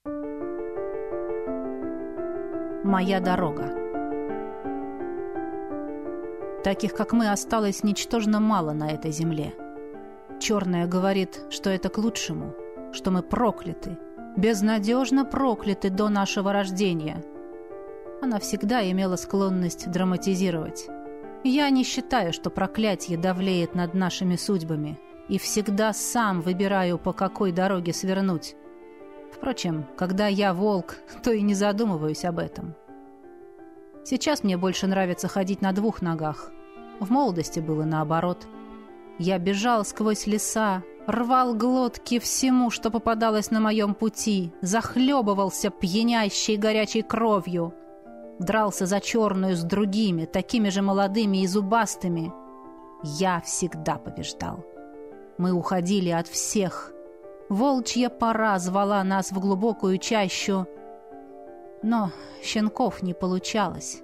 Моя дорога. Таких, как мы, осталось ничтожно мало на этой земле. Черная говорит, что это к лучшему, что мы прокляты, безнадежно прокляты до нашего рождения. Она всегда имела склонность драматизировать. Я не считаю, что проклятие давлеет над нашими судьбами, и всегда сам выбираю, по какой дороге свернуть. Впрочем, когда я волк, то и не задумываюсь об этом. Сейчас мне больше нравится ходить на двух ногах. В молодости было наоборот. Я бежал сквозь леса, рвал глотки всему, что попадалось на моем пути, захлебывался пьянящей горячей кровью, дрался за черную с другими, такими же молодыми и зубастыми. Я всегда побеждал. Мы уходили от всех. Волчья пора звала нас в глубокую чащу, но щенков не получалось.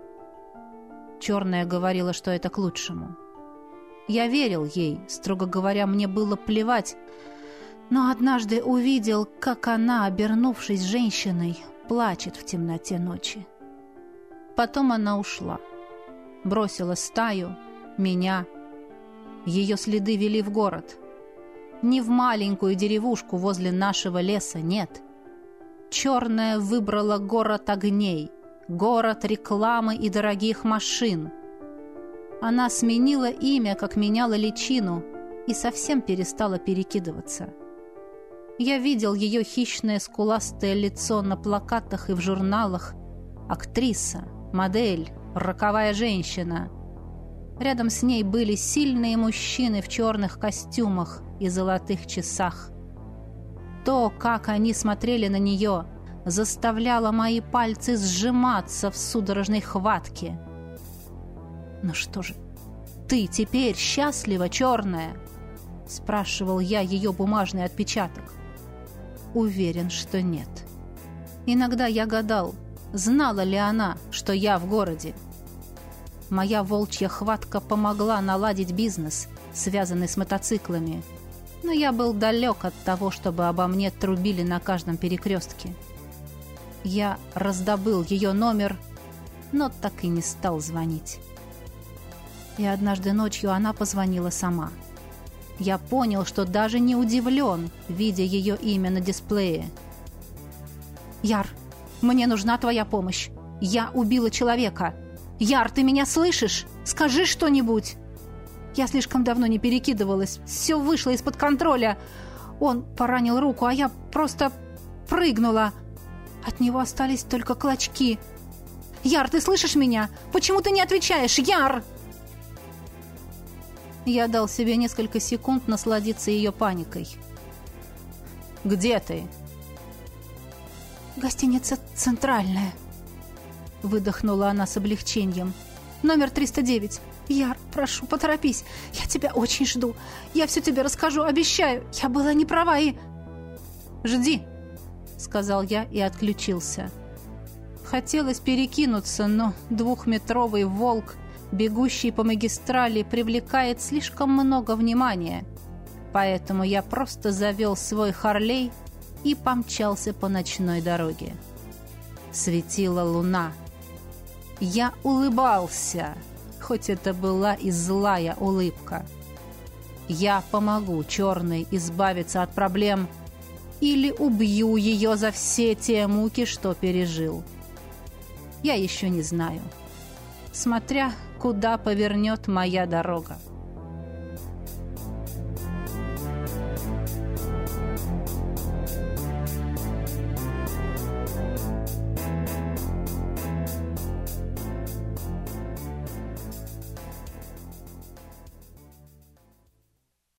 Черная говорила, что это к лучшему. Я верил ей, строго говоря, мне было плевать, но однажды увидел, как она, обернувшись женщиной, плачет в темноте ночи. Потом она ушла, бросила стаю, меня. Ее следы вели в город. Не в маленькую деревушку возле нашего леса, нет. Черная выбрала город огней, город рекламы и дорогих машин. Она сменила имя, как меняла личину, и совсем перестала перекидываться. Я видел ее хищное скуластое лицо на плакатах и в журналах. Актриса, модель, роковая женщина. Рядом с ней были сильные мужчины в черных костюмах и золотых часах. То, как они смотрели на нее, заставляло мои пальцы сжиматься в судорожной хватке. «Ну что же, ты теперь счастлива, черная?» — спрашивал я ее бумажный отпечаток. Уверен, что нет. Иногда я гадал, знала ли она, что я в городе. Моя волчья хватка помогла наладить бизнес, связанный с мотоциклами, но я был далек от того, чтобы обо мне трубили на каждом перекрестке. Я раздобыл ее номер, но так и не стал звонить. И однажды ночью она позвонила сама. Я понял, что даже не удивлен, видя ее имя на дисплее. «Яр, мне нужна твоя помощь. Я убила человека. Яр, ты меня слышишь? Скажи что-нибудь!» Я слишком давно не перекидывалась. Все вышло из-под контроля. Он поранил руку, а я просто прыгнула. От него остались только клочки. «Яр, ты слышишь меня? Почему ты не отвечаешь? Яр!» Я дал себе несколько секунд насладиться ее паникой. «Где ты?» «Гостиница «Центральная», — выдохнула она с облегчением. «Номер 309. Яр, прошу, поторопись. Я тебя очень жду. Я все тебе расскажу, обещаю. Я была не права и...» «Жди», — сказал я и отключился. Хотелось перекинуться, но двухметровый волк, бегущий по магистрали, привлекает слишком много внимания. Поэтому я просто завел свой Харлей и помчался по ночной дороге. Светила луна. Я улыбался, хоть это была и злая улыбка. Я помогу черной избавиться от проблем или убью ее за все те муки, что пережил. Я еще не знаю. Смотря, куда повернет моя дорога.